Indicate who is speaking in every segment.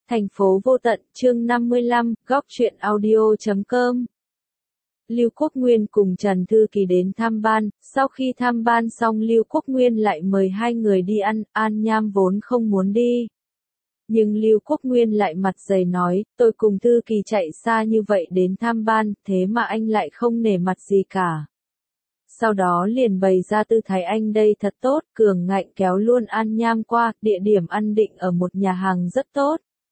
Speaker 1: Thành phố vô tận, chương 55, góc truyện audio.com. Lưu Quốc Nguyên cùng Trần Thư Kỳ đến thăm ban, sau khi thăm ban xong Lưu Quốc Nguyên lại mời hai người đi ăn, An Nham vốn không muốn đi. Nhưng Lưu Quốc Nguyên lại mặt dày nói, tôi cùng Thư Kỳ chạy xa như vậy đến thăm ban, thế mà anh lại không nể mặt gì cả. Sau đó liền bày ra tư thái anh đây thật tốt, cường ngạnh kéo luôn An Nham qua, địa điểm ăn định ở một nhà hàng rất tốt.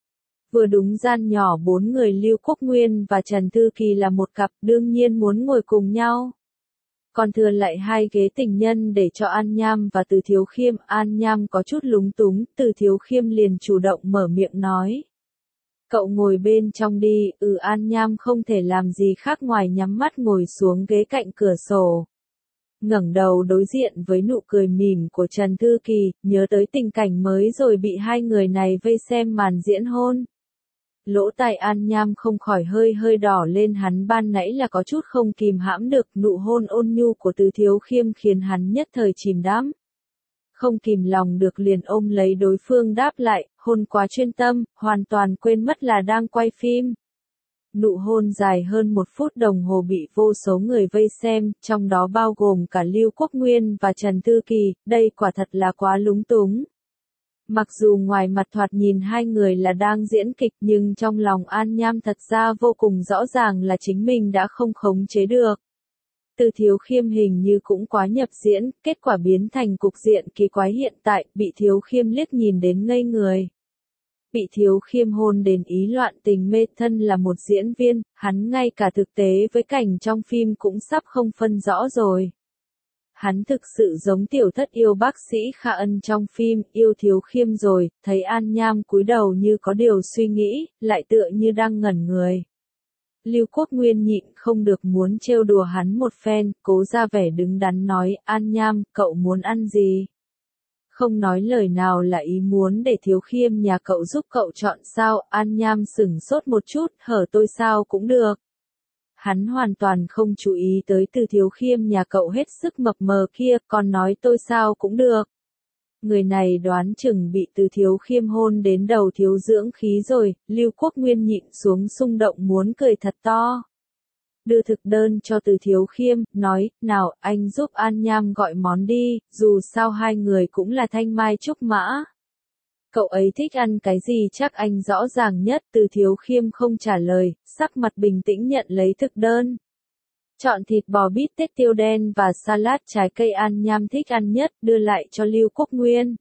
Speaker 1: Vừa đúng gian nhỏ bốn người Lưu Quốc Nguyên và Trần Thư Kỳ là một cặp, đương nhiên muốn ngồi cùng nhau. Còn thừa lại hai ghế tình nhân để cho An Nham và Từ Thiếu Khiêm. An Nham có chút lúng túng, Từ Thiếu Khiêm liền chủ động mở miệng nói. Cậu ngồi bên trong đi. An Nham không thể làm gì khác ngoài nhắm mắt ngồi xuống ghế cạnh cửa sổ. Ngẩng đầu đối diện với nụ cười mỉm của Trần Thư Kỳ, nhớ tới tình cảnh mới rồi bị hai người này vây xem màn diễn hôn. Lỗ tai An Nham không khỏi hơi đỏ lên, hắn ban nãy là có chút không kìm hãm được, nụ hôn ôn nhu của Từ Thiếu Khiêm khiến hắn nhất thời chìm đắm. Không kìm lòng được liền ôm lấy đối phương đáp lại, hôn quá chuyên tâm, hoàn toàn quên mất là đang quay phim. Nụ hôn dài hơn 1 phút đồng hồ bị vô số người vây xem, trong đó bao gồm cả Lưu Quốc Nguyên và Trần Thư Kỳ, đây quả thật là quá lúng túng. Mặc dù ngoài mặt thoạt nhìn hai người là đang diễn kịch nhưng trong lòng An Nham thật ra vô cùng rõ ràng là chính mình đã không khống chế được. Từ Thiếu Khiêm hình như cũng quá nhập diễn, kết quả biến thành cục diện kỳ quái hiện tại, bị Thiếu Khiêm liếc nhìn đến ngây người. Bị Thiếu Khiêm hôn đến ý loạn tình mê, thân là một diễn viên, hắn ngay cả thực tế với cảnh trong phim cũng sắp không phân rõ rồi. Hắn thực sự giống tiểu thất yêu bác sĩ Kha Ân trong phim, yêu Thiếu Khiêm rồi, thấy An Nham cúi đầu như có điều suy nghĩ, lại tựa như đang ngẩn người. Lưu Quốc Nguyên nhịn không được muốn trêu đùa hắn một phen, cố ra vẻ đứng đắn nói, An Nham, cậu muốn ăn gì? Không nói lời nào là ý muốn để Thiếu Khiêm nhà cậu giúp cậu chọn sao? An Nham sửng sốt một chút, hở tôi sao cũng được. Hắn hoàn toàn không chú ý tới Từ Thiếu Khiêm nhà cậu hết sức mập mờ kia, còn nói tôi sao cũng được. Người này đoán chừng bị Từ Thiếu Khiêm hôn đến đầu thiếu dưỡng khí rồi. Lưu Quốc Nguyên nhịn xuống xung động muốn cười thật to. Đưa thực đơn cho Từ Thiếu Khiêm, nói, nào, anh giúp An Nham gọi món đi, dù sao hai người cũng là thanh mai trúc mã. Cậu ấy thích ăn cái gì chắc anh rõ ràng nhất. Từ Thiếu Khiêm không trả lời, sắc mặt bình tĩnh nhận lấy thực đơn. Chọn thịt bò bít tết tiêu đen và salad trái cây An Nham thích ăn nhất, đưa lại cho Lưu Quốc Nguyên.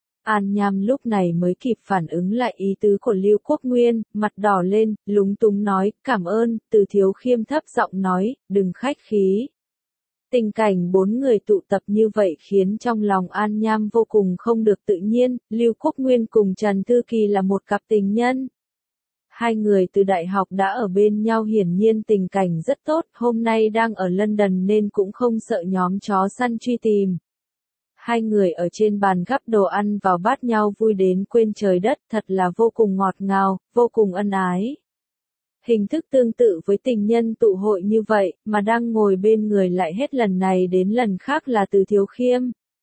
Speaker 1: An Nham lúc này mới kịp phản ứng lại ý tứ của Lưu Quốc Nguyên, mặt đỏ lên, lúng túng nói, cảm ơn. Từ Thiếu Khiêm thấp giọng nói, đừng khách khí. Tình cảnh bốn người tụ tập như vậy khiến trong lòng An Nham vô cùng không được tự nhiên. Lưu Quốc Nguyên cùng Trần Thư Kỳ là một cặp tình nhân. Hai người từ đại học đã ở bên nhau, hiển nhiên tình cảnh rất tốt, hôm nay đang ở London nên cũng không sợ nhóm chó săn truy tìm. Hai người ở trên bàn gắp đồ ăn vào bát nhau vui đến quên trời đất, thật là vô cùng ngọt ngào, vô cùng ân ái. Hình thức tương tự với tình nhân tụ hội như vậy, mà đang ngồi bên người lại hết lần này đến lần khác là Từ Thiếu Khiêm.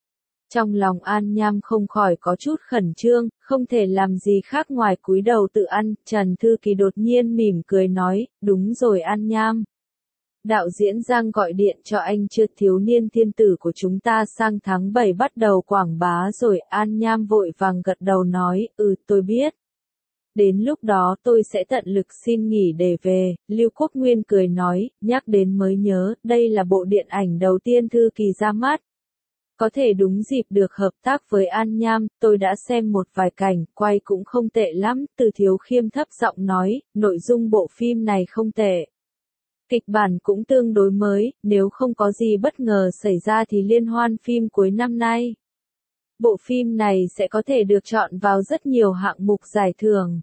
Speaker 1: Trong lòng An Nham không khỏi có chút khẩn trương, không thể làm gì khác ngoài cúi đầu tự ăn. Trần Thư Kỳ đột nhiên mỉm cười nói, đúng rồi An Nham. Đạo diễn Giang gọi điện cho anh chưa, thiếu niên thiên tử của chúng ta sang tháng 7 bắt đầu quảng bá rồi. An Nham vội vàng gật đầu nói, tôi biết. Đến lúc đó tôi sẽ tận lực xin nghỉ để về. Lưu Quốc Nguyên cười nói, nhắc đến mới nhớ, đây là bộ điện ảnh đầu tiên Thư Kỳ ra mắt. Có thể đúng dịp được hợp tác với An Nham, tôi đã xem một vài cảnh, quay cũng không tệ lắm. Từ Thiếu Khiêm thấp giọng nói, nội dung bộ phim này không tệ. Kịch bản cũng tương đối mới, nếu không có gì bất ngờ xảy ra thì liên hoan phim cuối năm nay. Bộ phim này sẽ có thể được chọn vào rất nhiều hạng mục giải thưởng.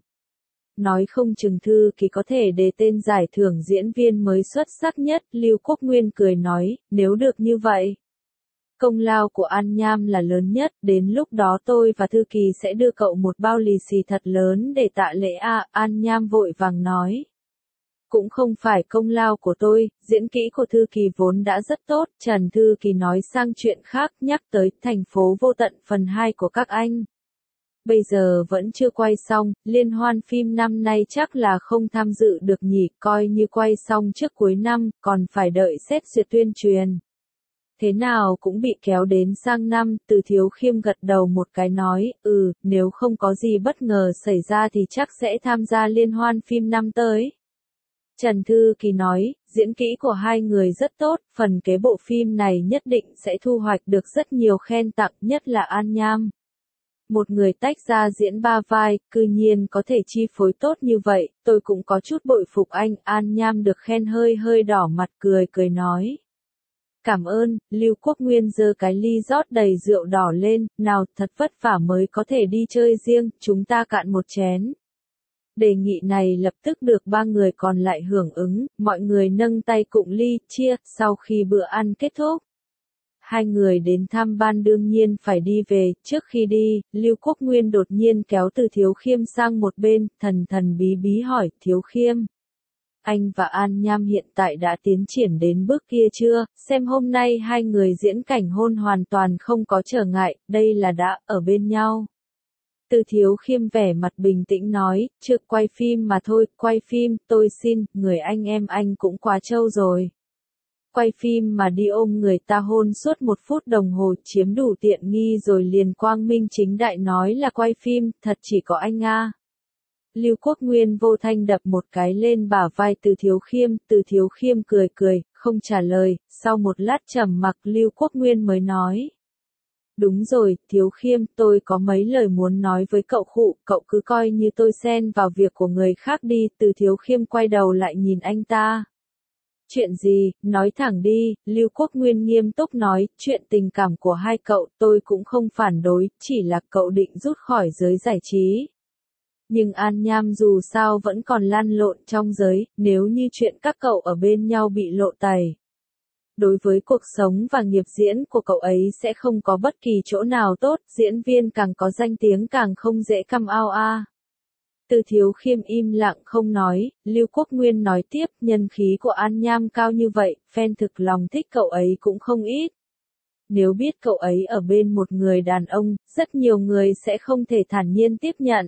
Speaker 1: Nói không chừng Thư Kỳ có thể đề tên giải thưởng diễn viên mới xuất sắc nhất. Lưu Quốc Nguyên cười nói, nếu được như vậy. Công lao của An Nham là lớn nhất, đến lúc đó tôi và Thư Kỳ sẽ đưa cậu một bao lì xì thật lớn để tạ lễ à. An Nham vội vàng nói. Cũng không phải công lao của tôi, diễn kỹ của Thư Kỳ vốn đã rất tốt. Trần Thư Kỳ nói sang chuyện khác, nhắc tới Thành phố vô tận phần 2 của các anh. Bây giờ vẫn chưa quay xong, liên hoan phim năm nay chắc là không tham dự được nhỉ, coi như quay xong trước cuối năm, còn phải đợi xét duyệt tuyên truyền. Thế nào cũng bị kéo đến sang năm, Từ Thiếu Khiêm gật đầu một cái nói, nếu không có gì bất ngờ xảy ra thì chắc sẽ tham gia liên hoan phim năm tới. Trần Thư Kỳ nói, diễn kỹ của hai người rất tốt, phần kế bộ phim này nhất định sẽ thu hoạch được rất nhiều khen tặng, nhất là An Nham. Một người tách ra diễn 3 vai, cư nhiên có thể chi phối tốt như vậy, tôi cũng có chút bội phục anh. An Nham được khen hơi đỏ mặt cười nói. Cảm ơn. Lưu Quốc Nguyên giơ cái ly rót đầy rượu đỏ lên, nào thật vất vả mới có thể đi chơi riêng, chúng ta cạn một chén. Đề nghị này lập tức được 3 người còn lại hưởng ứng, mọi người nâng tay cụng ly, chia, sau khi bữa ăn kết thúc. Hai người đến thăm ban đương nhiên phải đi về, trước khi đi, Lưu Quốc Nguyên đột nhiên kéo Từ Thiếu Khiêm sang một bên, thần bí hỏi, Thiếu Khiêm. Anh và An Nham hiện tại đã tiến triển đến bước kia chưa, xem hôm nay hai người diễn cảnh hôn hoàn toàn không có trở ngại, đây là đã ở bên nhau. Từ Thiếu Khiêm vẻ mặt bình tĩnh nói, chưa quay phim mà thôi, quay phim, tôi xin, người anh em anh cũng quá trâu rồi. Quay phim mà đi ôm người ta hôn suốt 1 phút đồng hồ chiếm đủ tiện nghi rồi liền quang minh chính đại nói là quay phim, thật chỉ có anh a. Lưu Quốc Nguyên vô thanh đập một cái lên bả vai Từ Thiếu Khiêm cười, không trả lời, sau một lát trầm mặc Lưu Quốc Nguyên mới nói. Đúng rồi, Thiếu Khiêm, tôi có mấy lời muốn nói với cậu khụ, cậu cứ coi như tôi xen vào việc của người khác đi. Từ Thiếu Khiêm quay đầu lại nhìn anh ta. Chuyện gì, nói thẳng đi, Lưu Quốc Nguyên nghiêm túc nói, chuyện tình cảm của hai cậu tôi cũng không phản đối, chỉ là cậu định rút khỏi giới giải trí. Nhưng An Nham dù sao vẫn còn lăn lộn trong giới, nếu như chuyện các cậu ở bên nhau bị lộ tẩy. Đối với cuộc sống và nghiệp diễn của cậu ấy sẽ không có bất kỳ chỗ nào tốt, diễn viên càng có danh tiếng càng không dễ come out a. Từ Thiếu Khiêm im lặng không nói, Lưu Quốc Nguyên nói tiếp, nhân khí của An Nham cao như vậy, fan thực lòng thích cậu ấy cũng không ít. Nếu biết cậu ấy ở bên một người đàn ông, rất nhiều người sẽ không thể thản nhiên tiếp nhận.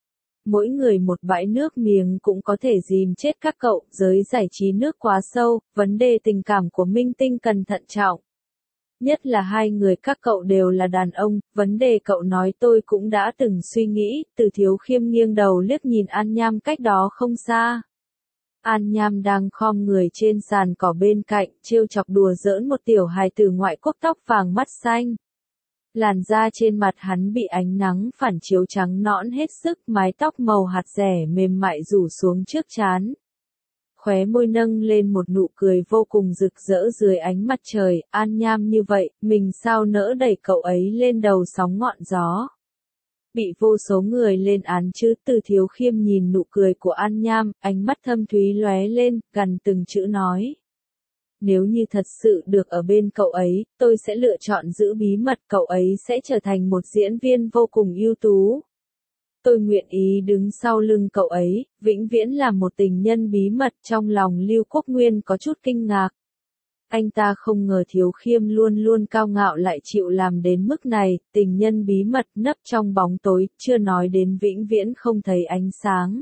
Speaker 1: Mỗi người một bãi nước miếng cũng có thể dìm chết các cậu, giới giải trí nước quá sâu, vấn đề tình cảm của minh tinh cần thận trọng. Nhất là hai người các cậu đều là đàn ông, vấn đề cậu nói tôi cũng đã từng suy nghĩ. Từ Thiếu Khiêm nghiêng đầu liếc nhìn An Nham cách đó không xa. An Nham đang khom người trên sàn cỏ bên cạnh, trêu chọc đùa giỡn một tiểu hài tử ngoại quốc tóc vàng mắt xanh. Làn da trên mặt hắn bị ánh nắng phản chiếu trắng nõn hết sức, mái tóc màu hạt dẻ mềm mại rủ xuống trước trán. Khóe môi nâng lên một nụ cười vô cùng rực rỡ dưới ánh mặt trời. An Nham như vậy, mình sao nỡ đẩy cậu ấy lên đầu sóng ngọn gió. Bị vô số người lên án chứ. Từ Thiếu Khiêm nhìn nụ cười của An Nham, ánh mắt thâm thúy lóe lên, gằn từng chữ nói. Nếu như thật sự được ở bên cậu ấy, tôi sẽ lựa chọn giữ bí mật, cậu ấy sẽ trở thành một diễn viên vô cùng ưu tú. Tôi nguyện ý đứng sau lưng cậu ấy, vĩnh viễn là một tình nhân bí mật. Trong lòng Lưu Quốc Nguyên có chút kinh ngạc. Anh ta không ngờ Thiếu Khiêm luôn luôn cao ngạo lại chịu làm đến mức này, tình nhân bí mật nấp trong bóng tối, chưa nói đến vĩnh viễn không thấy ánh sáng.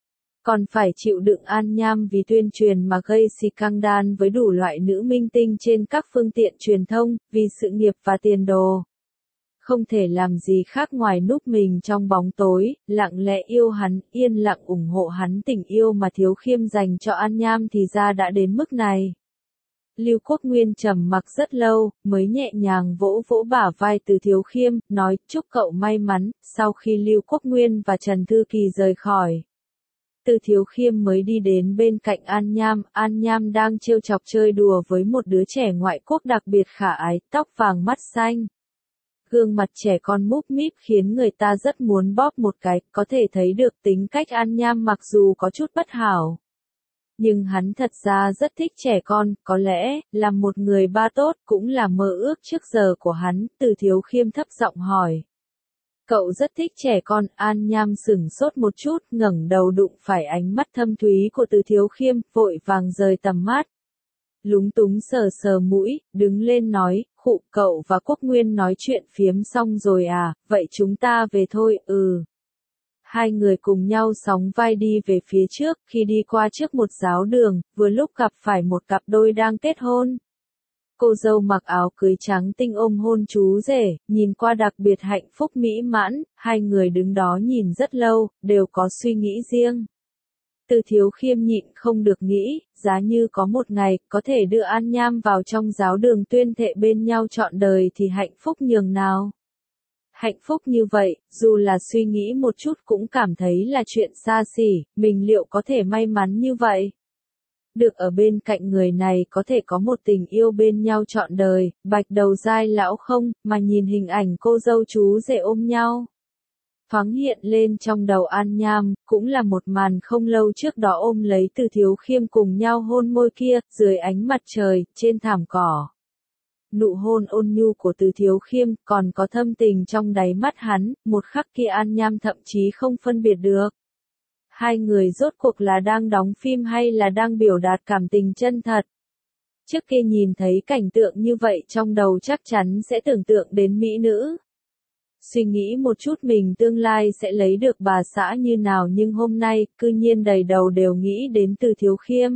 Speaker 1: Còn phải chịu đựng An Nham vì tuyên truyền mà gây scandal với đủ loại nữ minh tinh trên các phương tiện truyền thông, vì sự nghiệp và tiền đồ. Không thể làm gì khác ngoài núp mình trong bóng tối, lặng lẽ yêu hắn, yên lặng ủng hộ hắn. Tình yêu mà Thiếu Khiêm dành cho An Nham thì ra đã đến mức này. Lưu Quốc Nguyên trầm mặc rất lâu, mới nhẹ nhàng vỗ bả vai Từ Thiếu Khiêm, nói, chúc cậu may mắn. Sau khi Lưu Quốc Nguyên và Trần Thư Kỳ rời khỏi, Từ Thiếu Khiêm mới đi đến bên cạnh An Nham đang trêu chọc chơi đùa với một đứa trẻ ngoại quốc đặc biệt khả ái, tóc vàng mắt xanh. Gương mặt trẻ con múp míp khiến người ta rất muốn bóp một cái, có thể thấy được tính cách An Nham mặc dù có chút bất hảo. Nhưng hắn thật ra rất thích trẻ con, có lẽ, là một người ba tốt, cũng là mơ ước trước giờ của hắn. Từ Thiếu Khiêm thấp giọng hỏi. Cậu rất thích trẻ con. An Nham sửng sốt một chút, ngẩng đầu đụng phải ánh mắt thâm thúy của Từ Thiếu Khiêm, vội vàng rời tầm mắt. Lúng túng sờ mũi, đứng lên nói, khụ, cậu và Quốc Nguyên nói chuyện phiếm xong rồi à, vậy chúng ta về thôi, Hai người cùng nhau sóng vai đi về phía trước, khi đi qua trước một giáo đường, vừa lúc gặp phải một cặp đôi đang kết hôn. Cô dâu mặc áo cưới trắng tinh ôm hôn chú rể, nhìn qua đặc biệt hạnh phúc mỹ mãn, hai người đứng đó nhìn rất lâu, đều có suy nghĩ riêng. Từ Thiếu Khiêm nhịn không được nghĩ, giá như có một ngày, có thể đưa An Nham vào trong giáo đường tuyên thệ bên nhau trọn đời thì hạnh phúc nhường nào. Hạnh phúc như vậy, dù là suy nghĩ một chút cũng cảm thấy là chuyện xa xỉ, mình liệu có thể may mắn như vậy? Được ở bên cạnh người này có thể có một tình yêu bên nhau trọn đời, bạch đầu dai lão không, mà nhìn hình ảnh cô dâu chú rể ôm nhau. Thoáng hiện lên trong đầu An Nham, cũng là một màn không lâu trước đó ôm lấy Từ Thiếu Khiêm cùng nhau hôn môi kia, dưới ánh mặt trời, trên thảm cỏ. Nụ hôn ôn nhu của Từ Thiếu Khiêm, còn có thâm tình trong đáy mắt hắn, một khắc kia An Nham thậm chí không phân biệt được. Hai người rốt cuộc là đang đóng phim hay là đang biểu đạt cảm tình chân thật. Trước kia nhìn thấy cảnh tượng như vậy trong đầu chắc chắn sẽ tưởng tượng đến mỹ nữ. Suy nghĩ một chút mình tương lai sẽ lấy được bà xã như nào nhưng hôm nay, cư nhiên đầy đầu đều nghĩ đến Từ Thiếu Khiêm.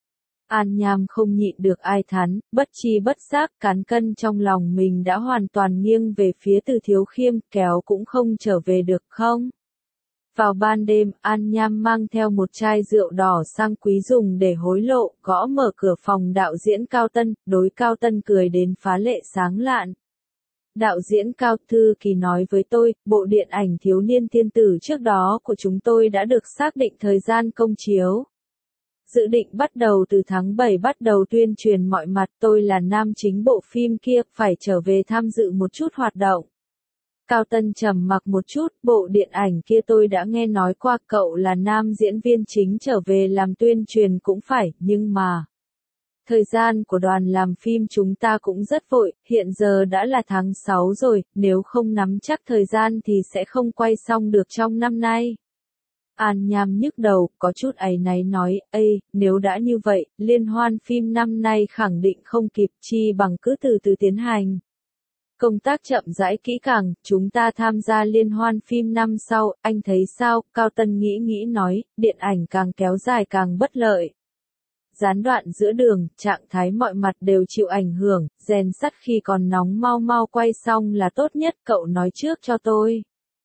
Speaker 1: An Nham không nhịn được ai thán, bất chi bất giác cán cân trong lòng mình đã hoàn toàn nghiêng về phía Từ Thiếu Khiêm, kéo cũng không trở về được không? Vào ban đêm, An Nham mang theo một chai rượu đỏ sang quý dùng để hối lộ, gõ mở cửa phòng đạo diễn Cao Tân, đối Cao Tân cười đến phá lệ sáng lạn. Đạo diễn Cao Thư Kỳ nói với tôi, bộ điện ảnh Thiếu niên tiên tử trước đó của chúng tôi đã được xác định thời gian công chiếu. Dự định bắt đầu từ tháng 7 bắt đầu tuyên truyền mọi mặt, tôi là nam chính bộ phim kia, phải trở về tham dự một chút hoạt động. Cao Tân trầm mặc một chút, bộ điện ảnh kia tôi đã nghe nói qua, cậu là nam diễn viên chính trở về làm tuyên truyền cũng phải, nhưng mà... Thời gian của đoàn làm phim chúng ta cũng rất vội, hiện giờ đã là tháng 6 rồi, nếu không nắm chắc thời gian thì sẽ không quay xong được trong năm nay. An Nham nhức đầu, có chút áy náy nói, nếu đã như vậy, liên hoan phim năm nay khẳng định không kịp, chi bằng cứ từ từ tiến hành. Công tác chậm rãi kỹ càng, chúng ta tham gia liên hoan phim năm sau, anh thấy sao? Cao Tân nghĩ nói, điện ảnh càng kéo dài càng bất lợi. Gián đoạn giữa đường, trạng thái mọi mặt đều chịu ảnh hưởng, rèn sắt khi còn nóng mau quay xong là tốt nhất, cậu nói trước cho tôi.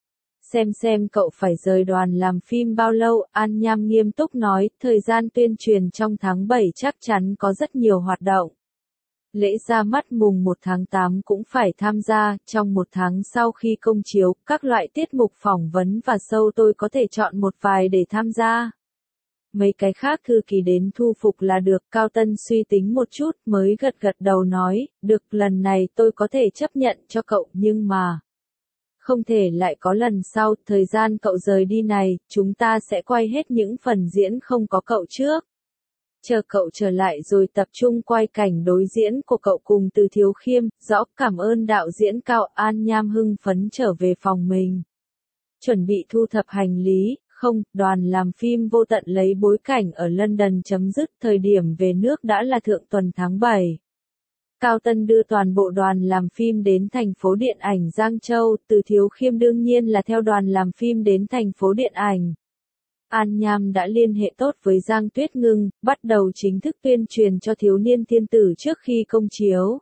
Speaker 1: Xem cậu phải rời đoàn làm phim bao lâu, An Nham nghiêm túc nói, thời gian tuyên truyền trong tháng 7 chắc chắn có rất nhiều hoạt động. Lễ ra mắt mùng 1 tháng 8 cũng phải tham gia, trong một tháng sau khi công chiếu, các loại tiết mục phỏng vấn và show tôi có thể chọn một vài để tham gia. Mấy cái khác Thư Kỳ đến thu phục là được, Cao Tân suy tính một chút mới gật đầu nói, được lần này tôi có thể chấp nhận cho cậu nhưng mà... Không thể lại có lần sau, thời gian cậu rời đi này, chúng ta sẽ quay hết những phần diễn không có cậu trước. Chờ cậu trở lại rồi tập trung quay cảnh đối diễn của cậu cùng Từ Thiếu Khiêm, rõ cảm ơn đạo diễn Cao. An Nham hưng phấn trở về phòng mình. Chuẩn bị thu thập hành lý, đoàn làm phim vô tận lấy bối cảnh ở London chấm dứt, thời điểm về nước đã là thượng tuần tháng 7. Cao Tân đưa toàn bộ đoàn làm phim đến thành phố điện ảnh Giang Châu, Từ Thiếu Khiêm đương nhiên là theo đoàn làm phim đến thành phố điện ảnh. An Nham đã liên hệ tốt với Giang Tuyết Ngưng, bắt đầu chính thức tuyên truyền cho Thiếu niên tiên tử trước khi công chiếu.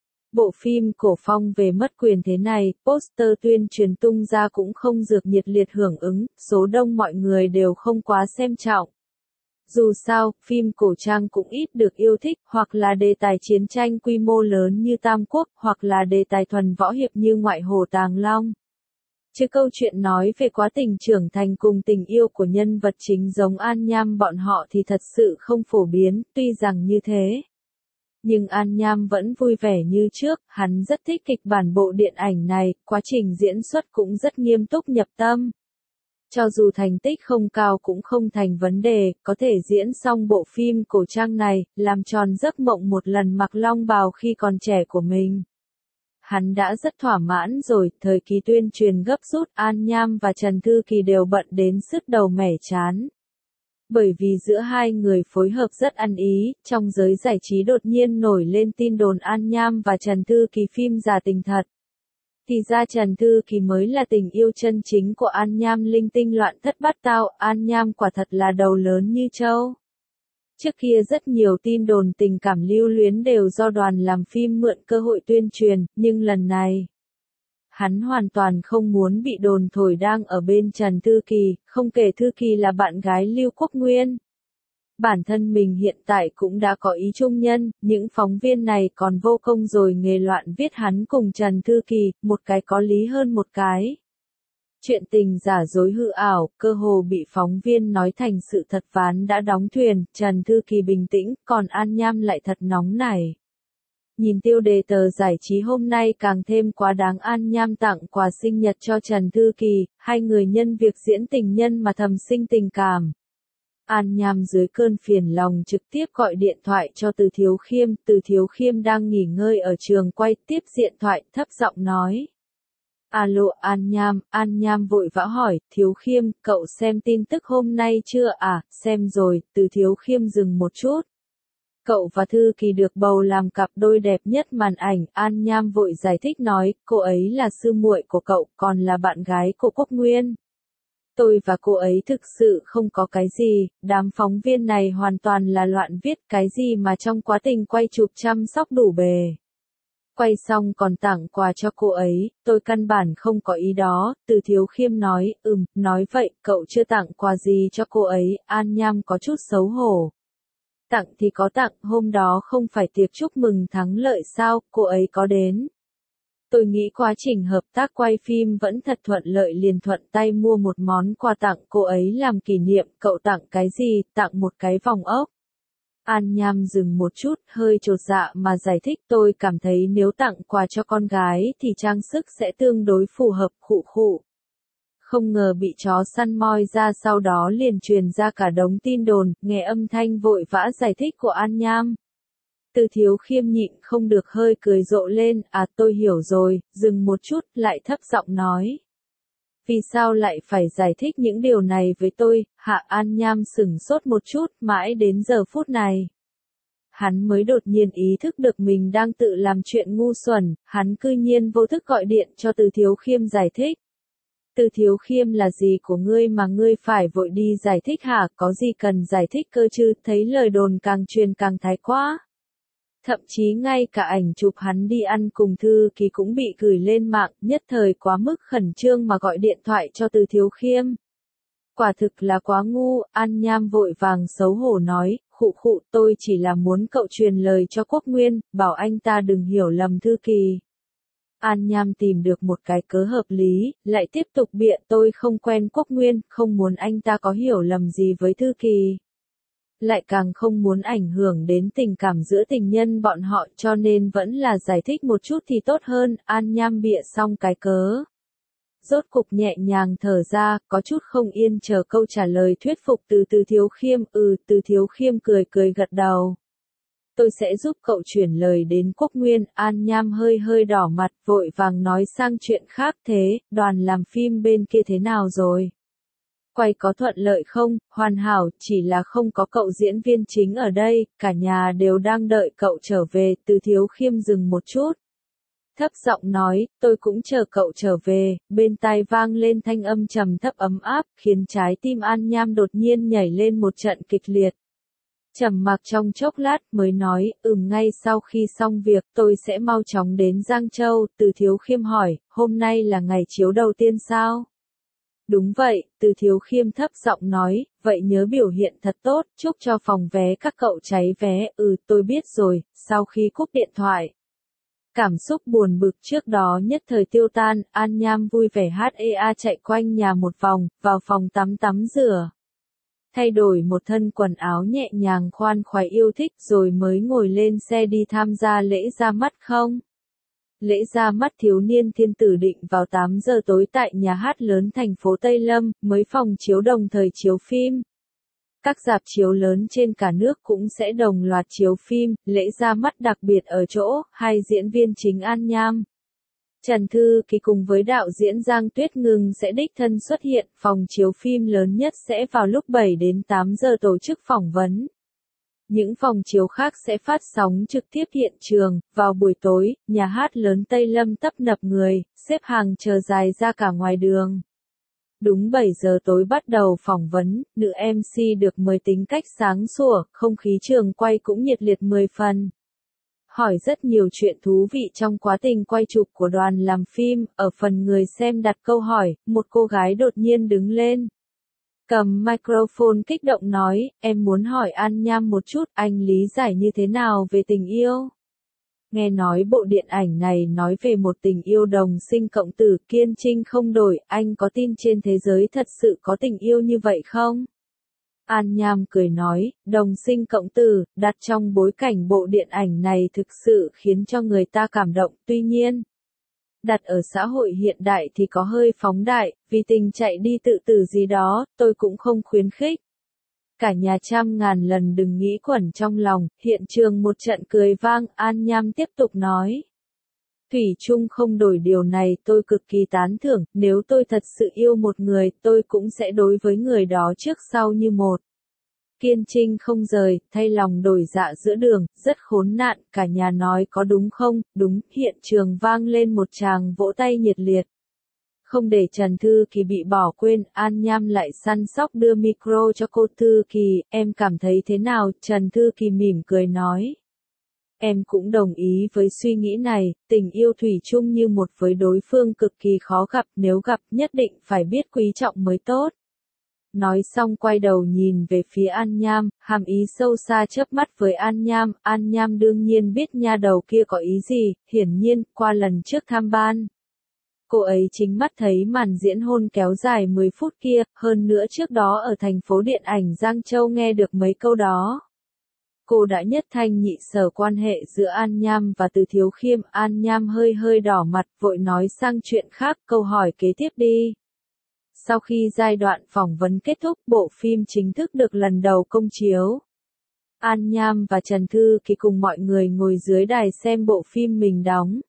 Speaker 1: Bộ phim cổ phong về mất quyền thế này, poster tuyên truyền tung ra cũng không dược nhiệt liệt hưởng ứng, số đông mọi người đều không quá xem trọng. Dù sao, phim cổ trang cũng ít được yêu thích, hoặc là đề tài chiến tranh quy mô lớn như Tam Quốc, hoặc là đề tài thuần võ hiệp như Ngoại Hổ Tàng Long. Chứ câu chuyện nói về quá trình trưởng thành cùng tình yêu của nhân vật chính giống An Nham bọn họ thì thật sự không phổ biến, tuy rằng như thế. Nhưng An Nham vẫn vui vẻ như trước, hắn rất thích kịch bản bộ điện ảnh này, quá trình diễn xuất cũng rất nghiêm túc nhập tâm. Cho dù thành tích không cao cũng không thành vấn đề, có thể diễn xong bộ phim cổ trang này, làm tròn giấc mộng một lần mặc long bào khi còn trẻ của mình. Hắn đã rất thỏa mãn rồi, thời kỳ tuyên truyền gấp rút, An Nham và Trần Thư Kỳ đều bận đến sứt đầu mẻ trán. Bởi vì giữa hai người phối hợp rất ăn ý, trong giới giải trí đột nhiên nổi lên tin đồn An Nham và Trần Thư Kỳ phim giả tình thật. Thì ra Trần Thư Kỳ mới là tình yêu chân chính của An Nham, linh tinh loạn thất bát tao, An Nham quả thật là đầu lớn như trâu. Trước kia rất nhiều tin đồn tình cảm lưu luyến đều do đoàn làm phim mượn cơ hội tuyên truyền, nhưng lần này, hắn hoàn toàn không muốn bị đồn thổi đang ở bên Trần Thư Kỳ, không kể Thư Kỳ là bạn gái Lưu Quốc Nguyên. Bản thân mình hiện tại cũng đã có ý chung nhân, những phóng viên này còn vô công rồi nghề loạn viết hắn cùng Trần Thư Kỳ, một cái có lý hơn một cái. Chuyện tình giả dối hư ảo, cơ hồ bị phóng viên nói thành sự thật, ván đã đóng thuyền, Trần Thư Kỳ bình tĩnh, còn An Nham lại thật nóng nảy. Nhìn tiêu đề tờ giải trí hôm nay càng thêm quá đáng, An Nham tặng quà sinh nhật cho Trần Thư Kỳ, hai người nhân việc diễn tình nhân mà thầm sinh tình cảm. An Nham dưới cơn phiền lòng trực tiếp gọi điện thoại cho Từ Thiếu Khiêm, Từ Thiếu Khiêm đang nghỉ ngơi ở trường quay, tiếp điện thoại thấp giọng nói. Alo An Nham vội vã hỏi, Thiếu Khiêm, cậu xem tin tức hôm nay chưa à, xem rồi, Từ Thiếu Khiêm dừng một chút. Cậu và Thư Kỳ được bầu làm cặp đôi đẹp nhất màn ảnh, An Nham vội giải thích nói, cô ấy là sư muội của cậu, còn là bạn gái của Quốc Nguyên. Tôi và cô ấy thực sự không có cái gì, đám phóng viên này hoàn toàn là loạn viết, cái gì mà trong quá trình quay chụp chăm sóc đủ bề. Quay xong còn tặng quà cho cô ấy, tôi căn bản không có ý đó, Từ Thiếu Khiêm nói, nói vậy, cậu chưa tặng quà gì cho cô ấy, An Nham có chút xấu hổ. Tặng thì có tặng, hôm đó không phải tiệc chúc mừng thắng lợi sao, cô ấy có đến. Tôi nghĩ quá trình hợp tác quay phim vẫn thật thuận lợi, liền thuận tay mua một món quà tặng cô ấy làm kỷ niệm, cậu tặng cái gì, tặng một cái vòng ốc. An Nham dừng một chút, hơi chột dạ mà giải thích, tôi cảm thấy nếu tặng quà cho con gái thì trang sức sẽ tương đối phù hợp, khụ. Không ngờ bị chó săn moi ra, sau đó liền truyền ra cả đống tin đồn, nghe âm thanh vội vã giải thích của An Nham. Từ Thiếu Khiêm nhịn không được hơi cười rộ lên, tôi hiểu rồi, dừng một chút, lại thấp giọng nói. Vì sao lại phải giải thích những điều này với tôi, hạ? An Nham sửng sốt một chút, mãi đến giờ phút này. Hắn mới đột nhiên ý thức được mình đang tự làm chuyện ngu xuẩn, hắn cư nhiên vô thức gọi điện cho Từ Thiếu Khiêm giải thích. Từ Thiếu Khiêm là gì của ngươi mà ngươi phải vội đi giải thích hả, có gì cần giải thích cơ chứ, thấy lời đồn càng truyền càng thái quá. Thậm chí ngay cả ảnh chụp hắn đi ăn cùng Thư Kỳ cũng bị gửi lên mạng, nhất thời quá mức khẩn trương mà gọi điện thoại cho Từ Thiếu Khiêm. Quả thực là quá ngu, An Nham vội vàng xấu hổ nói, khụ, tôi chỉ là muốn cậu truyền lời cho Quốc Nguyên, bảo anh ta đừng hiểu lầm Thư Kỳ. An Nham tìm được một cái cớ hợp lý, lại tiếp tục biện, tôi không quen Quốc Nguyên, không muốn anh ta có hiểu lầm gì với Thư Kỳ. Lại càng không muốn ảnh hưởng đến tình cảm giữa tình nhân bọn họ, cho nên vẫn là giải thích một chút thì tốt hơn. An Nham bịa xong cái cớ, rốt cục nhẹ nhàng thở ra, có chút không yên chờ câu trả lời thuyết phục từ Từ Thiếu Khiêm. Từ Thiếu Khiêm cười gật đầu. Tôi sẽ giúp cậu chuyển lời đến Quốc Nguyên. An Nham hơi đỏ mặt, vội vàng nói sang chuyện khác, thế, đoàn làm phim bên kia thế nào rồi? Quay có thuận lợi không? Hoàn hảo, chỉ là không có cậu diễn viên chính ở đây, cả nhà đều đang đợi cậu trở về. Từ Thiếu Khiêm dừng một chút, thấp giọng nói, tôi cũng chờ cậu trở về. Bên tai vang lên thanh âm trầm thấp ấm áp, khiến trái tim An Nham đột nhiên nhảy lên một trận kịch liệt. Trầm mặc trong chốc lát mới nói, ngay sau khi xong việc tôi sẽ mau chóng đến Giang Châu. Từ Thiếu Khiêm hỏi, hôm nay là ngày chiếu đầu tiên sao? Đúng vậy, Từ Thiếu Khiêm thấp giọng nói, vậy nhớ biểu hiện thật tốt, chúc cho phòng vé các cậu cháy vé. Tôi biết rồi. Sau khi cúp điện thoại, cảm xúc buồn bực trước đó nhất thời tiêu tan, An Nham vui vẻ chạy quanh nhà một vòng, vào phòng tắm rửa. Thay đổi một thân quần áo nhẹ nhàng khoan khoái yêu thích rồi mới ngồi lên xe đi tham gia lễ ra mắt không. Lễ ra mắt thiếu niên thiên tử định vào 8 giờ tối tại nhà hát lớn thành phố Tây Lâm, mấy phòng chiếu đồng thời chiếu phim. Các rạp chiếu lớn trên cả nước cũng sẽ đồng loạt chiếu phim. Lễ ra mắt đặc biệt ở chỗ, hai diễn viên chính An Nham Trần Thư Kỳ cùng với đạo diễn Giang Tuyết Ngưng sẽ đích thân xuất hiện, phòng chiếu phim lớn nhất sẽ vào lúc 7 đến 8 giờ tổ chức phỏng vấn. Những phòng chiếu khác sẽ phát sóng trực tiếp hiện trường, vào buổi tối, nhà hát lớn Tây Lâm tấp nập người, xếp hàng chờ dài ra cả ngoài đường. Đúng 7 giờ tối bắt đầu phỏng vấn, nữ MC được mời tính cách sáng sủa, không khí trường quay cũng nhiệt liệt 10 phần. Hỏi rất nhiều chuyện thú vị trong quá trình quay chụp của đoàn làm phim, ở phần người xem đặt câu hỏi, một cô gái đột nhiên đứng lên. Cầm microphone kích động nói, em muốn hỏi An Nham một chút, anh lý giải như thế nào về tình yêu? Nghe nói bộ điện ảnh này nói về một tình yêu đồng sinh cộng tử kiên trinh không đổi, anh có tin trên thế giới thật sự có tình yêu như vậy không? An Nham cười nói, đồng sinh cộng tử, đặt trong bối cảnh bộ điện ảnh này thực sự khiến cho người ta cảm động, tuy nhiên, đặt ở xã hội hiện đại thì có hơi phóng đại, vì tình chạy đi tự tử gì đó, tôi cũng không khuyến khích. Cả nhà trăm ngàn lần đừng nghĩ quẩn trong lòng, hiện trường một trận cười vang, An Nham tiếp tục nói. Thủy chung không đổi điều này tôi cực kỳ tán thưởng, nếu tôi thật sự yêu một người, tôi cũng sẽ đối với người đó trước sau như một. Kiên trinh không rời, thay lòng đổi dạ giữa đường, rất khốn nạn, cả nhà nói có đúng không, đúng, hiện trường vang lên một tràng vỗ tay nhiệt liệt. Không để Trần Thư Kỳ bị bỏ quên, An Nham lại săn sóc đưa micro cho cô Thư Kỳ, em cảm thấy thế nào, Trần Thư Kỳ mỉm cười nói. Em cũng đồng ý với suy nghĩ này, tình yêu thủy chung như một với đối phương cực kỳ khó gặp, nếu gặp nhất định phải biết quý trọng mới tốt. Nói xong quay đầu nhìn về phía An Nham, hàm ý sâu xa chớp mắt với An Nham đương nhiên biết nha đầu kia có ý gì, hiển nhiên, qua lần trước tham ban. Cô ấy chính mắt thấy màn diễn hôn kéo dài 10 phút kia, hơn nữa trước đó ở thành phố điện ảnh Giang Châu nghe được mấy câu đó. Cô đã nhất thanh nhị sở quan hệ giữa An Nham và Từ Thiếu Khiêm, An Nham hơi đỏ mặt, vội nói sang chuyện khác, câu hỏi kế tiếp đi. Sau khi giai đoạn phỏng vấn kết thúc, bộ phim chính thức được lần đầu công chiếu. An Nham và Trần Thư Kỳ cùng mọi người ngồi dưới đài xem bộ phim mình đóng.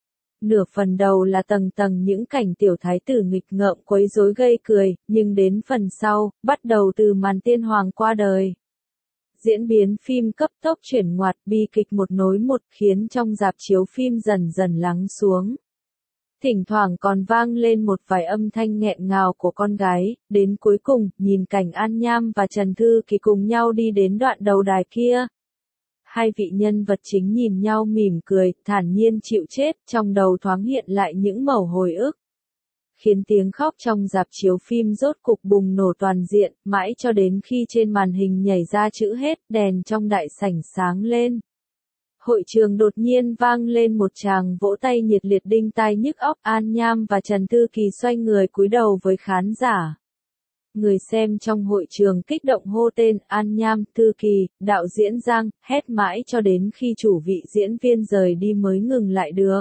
Speaker 1: Nửa phần đầu là tầng những cảnh tiểu thái tử nghịch ngợm quấy rối gây cười, nhưng đến phần sau, bắt đầu từ màn tiên hoàng qua đời. Diễn biến phim cấp tốc chuyển ngoặt bi kịch một nối một khiến trong rạp chiếu phim dần dần lắng xuống. Thỉnh thoảng còn vang lên một vài âm thanh nghẹn ngào của con gái, đến cuối cùng, nhìn cảnh An Nham và Trần Thư Kỳ cùng nhau đi đến đoạn đầu đài kia. Hai vị nhân vật chính nhìn nhau mỉm cười, thản nhiên chịu chết, trong đầu thoáng hiện lại những mẩu hồi ức. Khiến tiếng khóc trong rạp chiếu phim rốt cục bùng nổ toàn diện, mãi cho đến khi trên màn hình nhảy ra chữ hết, đèn trong đại sảnh sáng lên. Hội trường đột nhiên vang lên một tràng vỗ tay nhiệt liệt đinh tai nhức óc, An Nham và Trần Thư Kỳ xoay người cúi đầu với khán giả. Người xem trong hội trường kích động hô tên An Nham, Thư Kỳ, đạo diễn Giang, hét mãi cho đến khi chủ vị diễn viên rời đi mới ngừng lại được.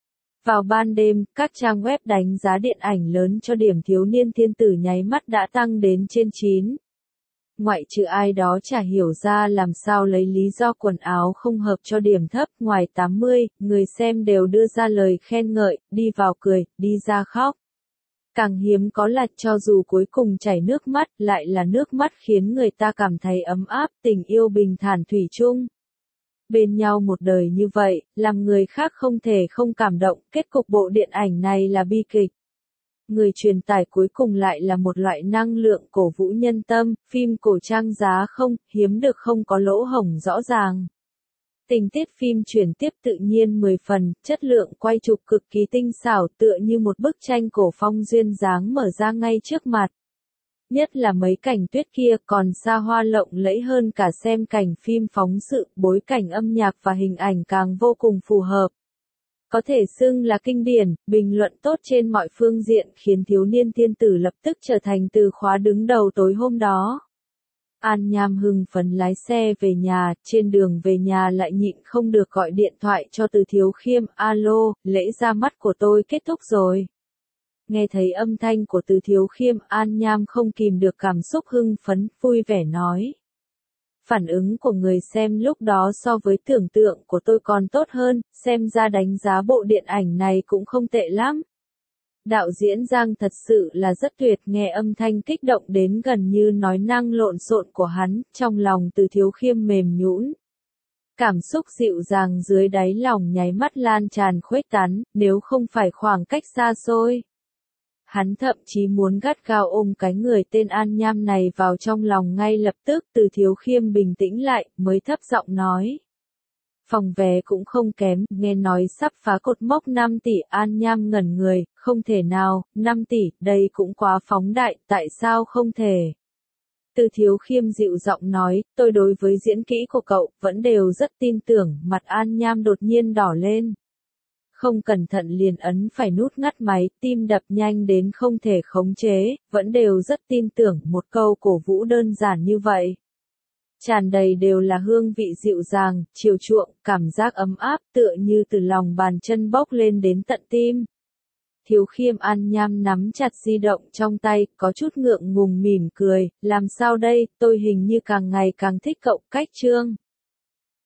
Speaker 1: Vào ban đêm, các trang web đánh giá điện ảnh lớn cho điểm thiếu niên thiên tử nháy mắt đã tăng đến trên 9. Ngoại trừ ai đó chả hiểu ra làm sao lấy lý do quần áo không hợp cho điểm thấp, ngoài 80, người xem đều đưa ra lời khen ngợi, đi vào cười, đi ra khóc. Càng hiếm có là cho dù cuối cùng chảy nước mắt, lại là nước mắt khiến người ta cảm thấy ấm áp, tình yêu bình thản thủy chung. Bên nhau một đời như vậy, làm người khác không thể không cảm động, kết cục bộ điện ảnh này là bi kịch. Người truyền tải cuối cùng lại là một loại năng lượng cổ vũ nhân tâm, phim cổ trang giá không, hiếm được không có lỗ hổng rõ ràng. Tình tiết phim chuyển tiếp tự nhiên 10 phần, chất lượng quay chụp cực kỳ tinh xảo tựa như một bức tranh cổ phong duyên dáng mở ra ngay trước mặt. Nhất là mấy cảnh tuyết kia còn xa hoa lộng lẫy hơn cả xem cảnh phim phóng sự, bối cảnh âm nhạc và hình ảnh càng vô cùng phù hợp. Có thể xưng là kinh điển, bình luận tốt trên mọi phương diện khiến thiếu niên thiên tử lập tức trở thành từ khóa đứng đầu tối hôm đó. An Nham hưng phấn lái xe về nhà, trên đường về nhà lại nhịn không được gọi điện thoại cho Từ Thiếu Khiêm, alo, lễ ra mắt của tôi kết thúc rồi. Nghe thấy âm thanh của Từ Thiếu Khiêm, An Nham không kìm được cảm xúc hưng phấn, vui vẻ nói. Phản ứng của người xem lúc đó so với tưởng tượng của tôi còn tốt hơn, xem ra đánh giá bộ điện ảnh này cũng không tệ lắm. Đạo diễn Giang thật sự là rất tuyệt, nghe âm thanh kích động đến gần như nói năng lộn xộn của hắn, trong lòng Từ Thiếu Khiêm mềm nhũn. Cảm xúc dịu dàng dưới đáy lòng nháy mắt lan tràn khuếch tán, nếu không phải khoảng cách xa xôi. Hắn thậm chí muốn gắt gao ôm cái người tên An Nham này vào trong lòng ngay lập tức. Từ Thiếu Khiêm bình tĩnh lại, mới thấp giọng nói. Phòng vé cũng không kém, nghe nói sắp phá cột mốc 5 tỷ. An Nham ngẩn người, không thể nào, 5 tỷ, đây cũng quá phóng đại, tại sao không thể? Từ Thiếu Khiêm dịu giọng nói, tôi đối với diễn kỹ của cậu, vẫn đều rất tin tưởng. Mặt An Nham đột nhiên đỏ lên. Không cẩn thận liền ấn phải nút ngắt máy, tim đập nhanh đến không thể khống chế, vẫn đều rất tin tưởng. Một câu cổ vũ đơn giản như vậy. Tràn đầy đều là hương vị dịu dàng, chiều chuộng, cảm giác ấm áp tựa như từ lòng bàn chân bốc lên đến tận tim. Thiếu Khiêm An Nham nắm chặt di động trong tay, có chút ngượng ngùng mỉm cười, làm sao đây, tôi hình như càng ngày càng thích cậu. Cách chương